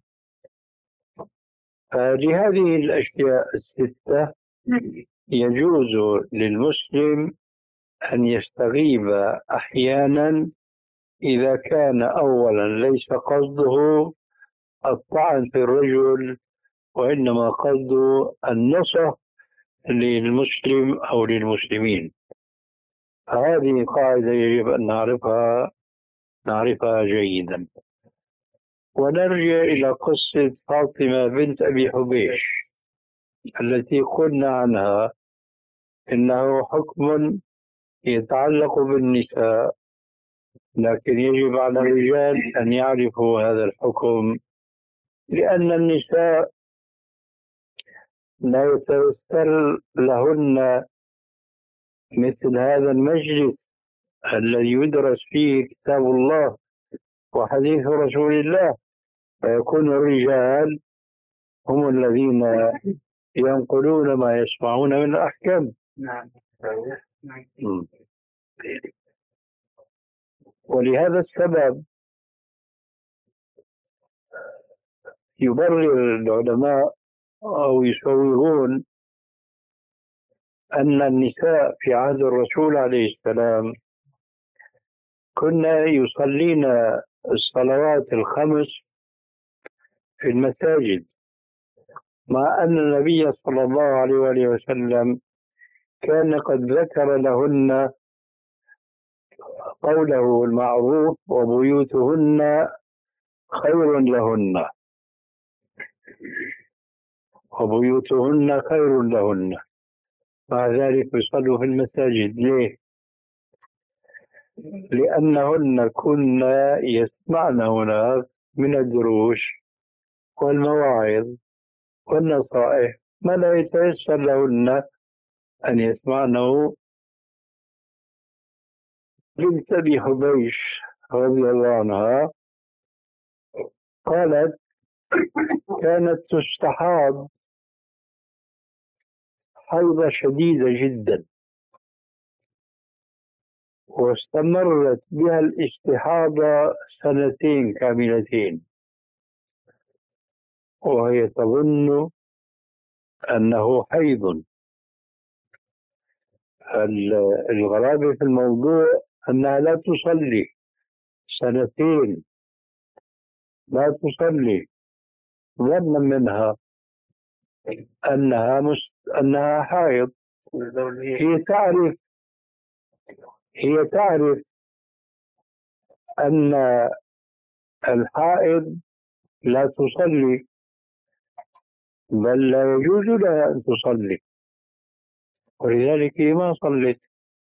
فلهذه الأشياء الستة يجوز للمسلم أن يستغيب أحيانا إذا كان أولا ليس قصده الطعن في الرجل، وإنما قصده النصح للمسلم أو للمسلمين. هذه قاعدة يجب أن نعرفها نعرفها جيدا. ونرجع إلى قصة فاطمة بنت أبي حبيش التي قلنا عنها إنه حكم يتعلق بالنساء، لكن يجب على الرجال أن يعرفوا هذا الحكم، لأن النساء لا يتيسر لهن مثل هذا المجلس الذي يدرس فيه كتاب الله وحديث رسول الله، فيكون الرجال هم الذين ينقلون ما يسمعون من الأحكام. نعم. ولهذا السبب يبرر العلماء أو يصورون أن النساء في عهد الرسول عليه السلام كنا يصلين الصلوات الخمس في المساجد، مع أن النبي صلى الله عليه وآله وسلم كان قد ذكر لهن قوله المعروف وبيوتهن خير لهن وبيوتهن خير لهن، مع ذلك يصلوا في المساجد. ليه؟ لأنهن كنا يسمعن هناك من الدروس والمواعظ والنصائح ما لا يتيسر لهن أن يسمعنه. بنت أبي حبيش رضي الله عنها قالت كانت تستحاض حيضة شديدة جدا، واستمرت بها الاستحاضة سنتين كاملتين، وهي تظن أنه حيض. الغرابة في الموضوع أنها لا تصلي سنتين، لا تصلي، ظنا منها أنها مست... أنها حائض. هي تعرف هي تعرف أن الحائض لا تصلي، بل لا يجوز لها أن تصلي، ولذلك ما صلت،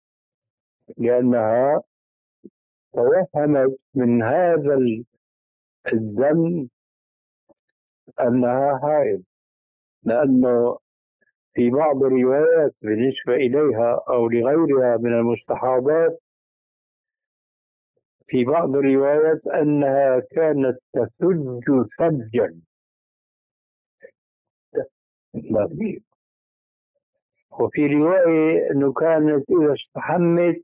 لأنها توهمت من هذا الدم أنها حائض. لأنه في بعض الروايات بالنسبة إليها أو لغيرها من المستحاضات، في بعض الروايات أنها كانت تثج ثلجا، لا. وفي رواية أنه كانت إذا استحمت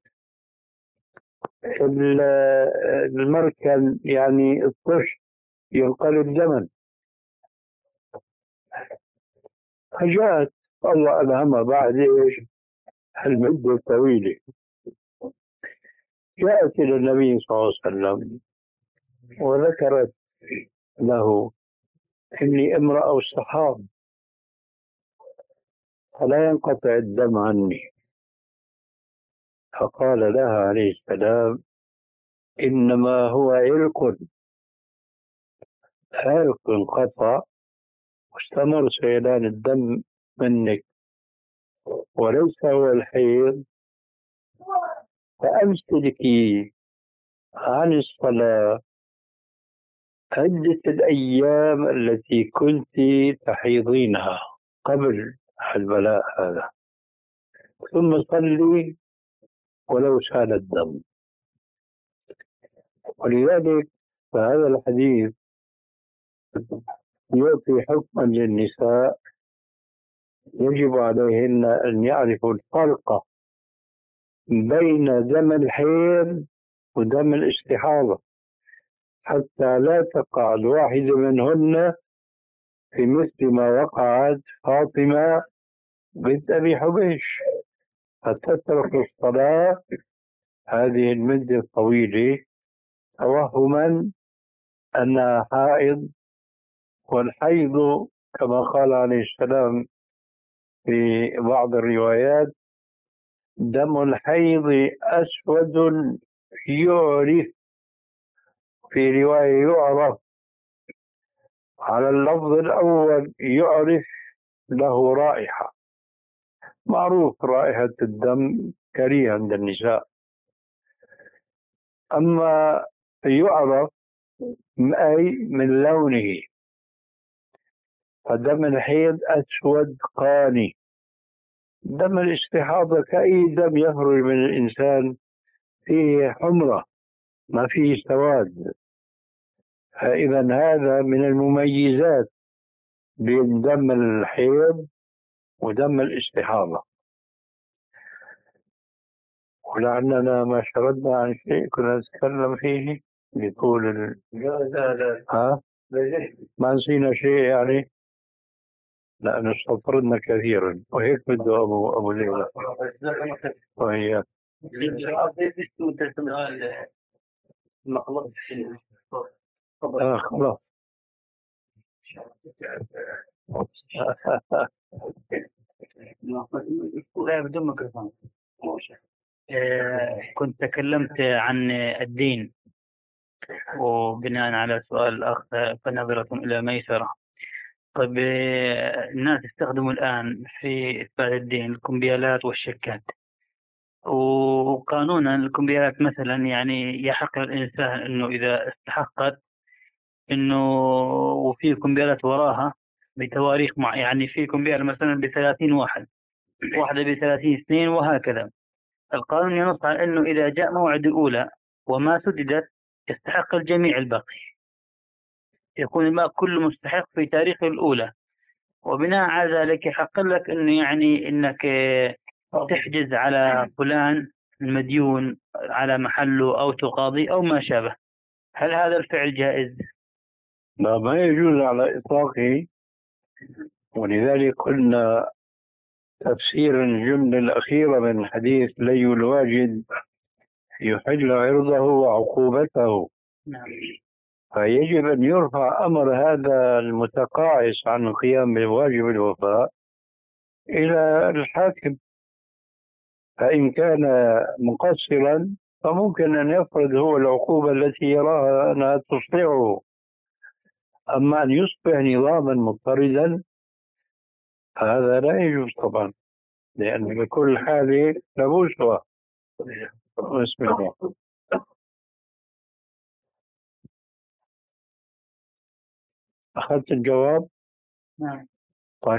ال- المركن يعني الطش ينقلب دما. فجاءت الله ألهمها بعد إيش المدة الطويلة، جاءت إلى النبي صلى الله عليه وسلم وذكرت له إني امرأة الصحاب فلا ينقطع الدم عني. فقال لها عليه السلام إنما هو عرق، عرق انقطع واستمر سيلان الدم منك وليس هو الحيض، فأمسكي عن الصلاة عدة الأيام التي كنت تحيضينها قبل البلاء هذا، ثم صلي ولو سال الدم. ولذلك فهذا الحديث يعطي حكما للنساء يجب عليهن أن يعرفوا الفرق بين دم الحيض ودم الاستحاضة، حتى لا تقع الواحدة منهن في مثل ما وقعت فاطمة بنت أبي حبيش، فتترك الصلاة هذه المدة الطويلة توهما أنها حائض. والحيض كما قال عليه السلام في بعض الروايات دم الحيض أسود يعرف، في رواية يعرف، على اللفظ الأول يعرف له رائحة، معروف رائحة الدم كريهة عند النساء. أما يعرف أي من لونه، فدم الحيض أسود قاني. دم الاستحاضة كأي دم يخرج من الإنسان فيه حمرة ما فيه سواد. فإذا هذا من المميزات بين دم الحيض ودم الاستحاضة. ولعلنا ما شردنا عن شيء كنا نتكلم فيه بطول ال... لا لا لا ها؟ ما نسينا شيء يعني؟ لا نستطردنا كثيرا وهيك بده أبو أبو ليلى وهي آه خلاص. لا بدون ميكروفون. آه كنت تكلمت عن الدين، وبناء على سؤال الأخ فنظرة إلى ميسرة. طيب آه الناس يستخدموا الآن في إثبات الدين الكمبيالات والشكات، وقانونا الكمبيالات مثلا يعني يحق للإنسان أنه إذا استحقت أنه وفي كمبيالات وراها بتواريخ مع يعني في كمبيالة مثلا بثلاثين واحد، واحدة بثلاثين اثنين وهكذا. القانون ينص على أنه إذا جاء موعد الأولى وما سددت يستحق الجميع الباقي، يكون الماء كله مستحق في تاريخ الأولى، وبناء على ذلك يحق لك أنه يعني أنك تحجز على فلان المديون على محله أو تقاضي أو ما شابه. هل هذا الفعل جائز؟ لا ما يجوز على إطلاقه. ولذلك قلنا تفسير الجملة الأخيرة من حديث لي الواجد يحل عرضه وعقوبته. نعم. فيجب أن يرفع أمر هذا المتقاعس عن القيام بواجب الوفاء إلى الحاكم، فإن كان مقصرا فممكن أن يفرض هو العقوبة التي يراها أنها تصلحه. أما أن يصبح نظاما مضطردا هذا لا يجوز طبعا، لأن بكل حالة له أسوة. بسم الله. أخذت الجواب؟ نعم. طيب.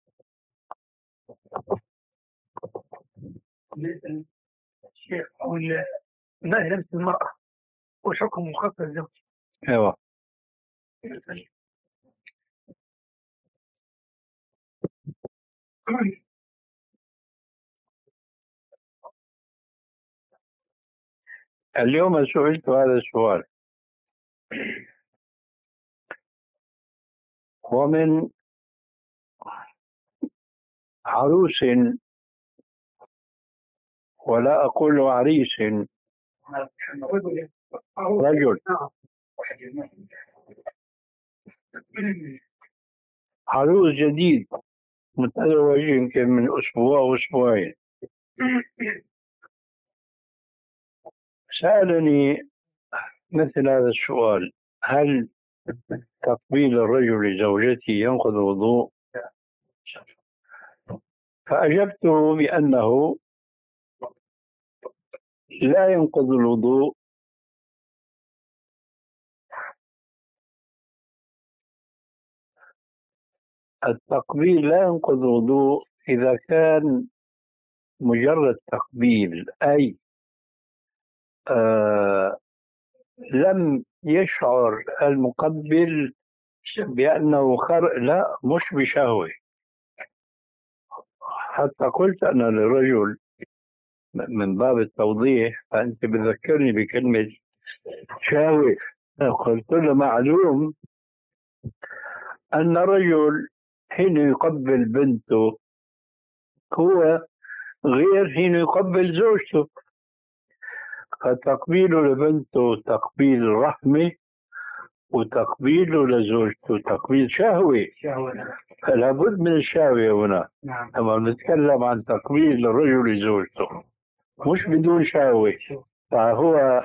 الشيخ أقول ما لمس المرأة وحكم مخصص الزوج. أيوة. اليوم سئلت هذا السؤال، ومن عروس، ولا أقول عريس، رجل عروس جديد متزوج يمكن من أسبوع أو أسبوعين، سألني مثل هذا السؤال: هل تقبيل الرجل لزوجته ينقض الوضوء؟ فأجبته بأنه لا ينقض الوضوء التقبيل لا ينقض الوضوء إذا كان مجرد تقبيل، أي آه لم يشعر المقبل بأنه خر لا مش بشهوة. حتى قلت أنا للرجل من باب التوضيح، فأنت بذكرني بكلمة شهوة، قلت له معلوم أن رجل حين يقبل بنته هو غير حين يقبل زوجته، فتقبيله لبنته تقبيل رحمة، وتقبيله لزوجته تقبيل شهوة، فلا بد من الشهوة هنا. أما نتكلم عن تقبيل الرجل لزوجته مش بدون شهوة، فهو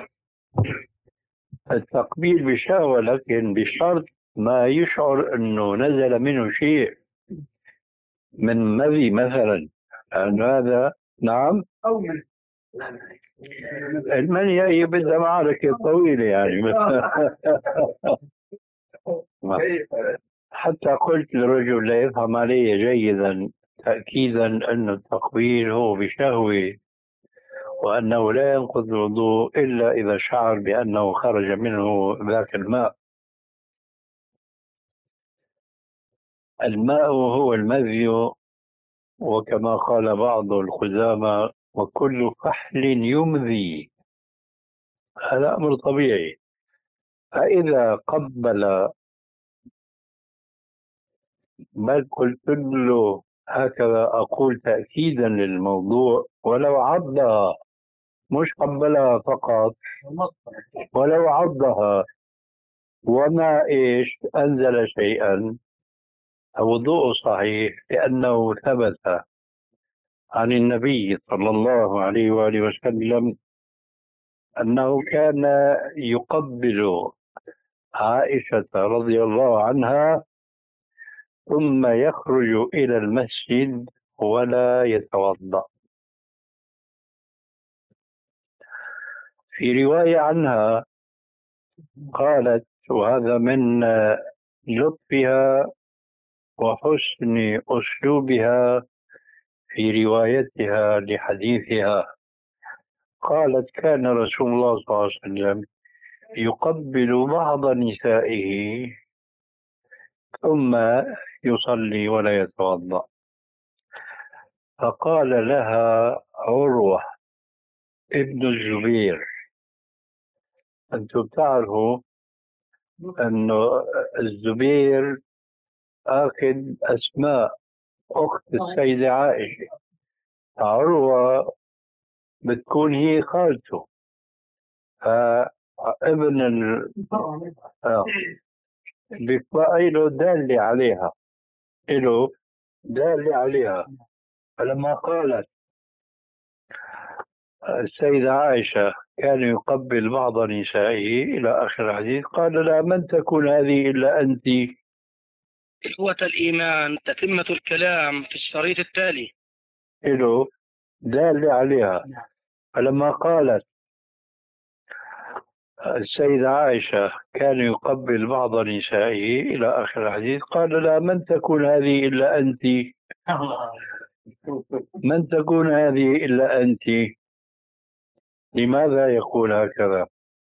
التقبيل بشهوة، لكن بشرط ما يشعر أنه نزل منه شيء من مذي مثلا، أن هذا نعم أو من المنية هي بدها معركة طويلة يعني. حتى قلت للرجل لا يفهم علي جيدا تأكيدا أن التقبيل هو بشهوة، وأنه لا ينقض الوضوء إلا إذا شعر بأنه خرج منه ذاك الماء. الماء هو المذي، وكما قال بعض الخزامى: وكل فحل يمذي، هذا أمر طبيعي. فإذا قبل، بل قلت له هكذا أقول تأكيدا للموضوع، ولو عضها مش قبلها فقط، ولو عضها وما إيش أنزل شيئا، وضوء صحيح، لأنه ثبت عن النبي صلى الله عليه وآله وسلم أنه كان يقبل عائشة رضي الله عنها ثم يخرج إلى المسجد ولا يتوضأ. في رواية عنها قالت، وهذا من لطفها وحسن أسلوبها في روايتها لحديثها، قالت: كان رسول الله صلى الله عليه وسلم يقبل بعض نسائه ثم يصلي ولا يتوضأ. فقال لها عروة ابن الزبير: أنتم تعرفوا أنه الزبير أخذ أسماء أخت السيدة عائشة، عروة بتكون هي خالته، فابن ال... آه. بيبقى له دالة عليها، له دالة عليها. فلما قالت السيدة عائشة كان يقبل بعض نسائه إلى آخر الحديث، قال: لا، من تكون هذه إلا أنت. إخوة الإيمان، تتمة الكلام في الشريط التالي. له دالة عليها. فلما قالت السيدة عائشة كان يقبل بعض نسائه إلى آخر الحديث، قال: لا، من تكون هذه إلا أنت. من تكون هذه إلا أنت. لماذا يقول هكذا؟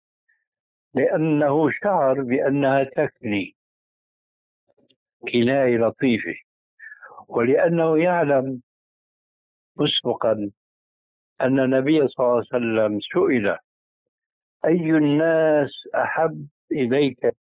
لأنه شعر بأنها تكني كناية لطيفة، ولأنه يعلم مسبقا أن النبي صلى الله عليه وسلم سئل: أي الناس أحب إليك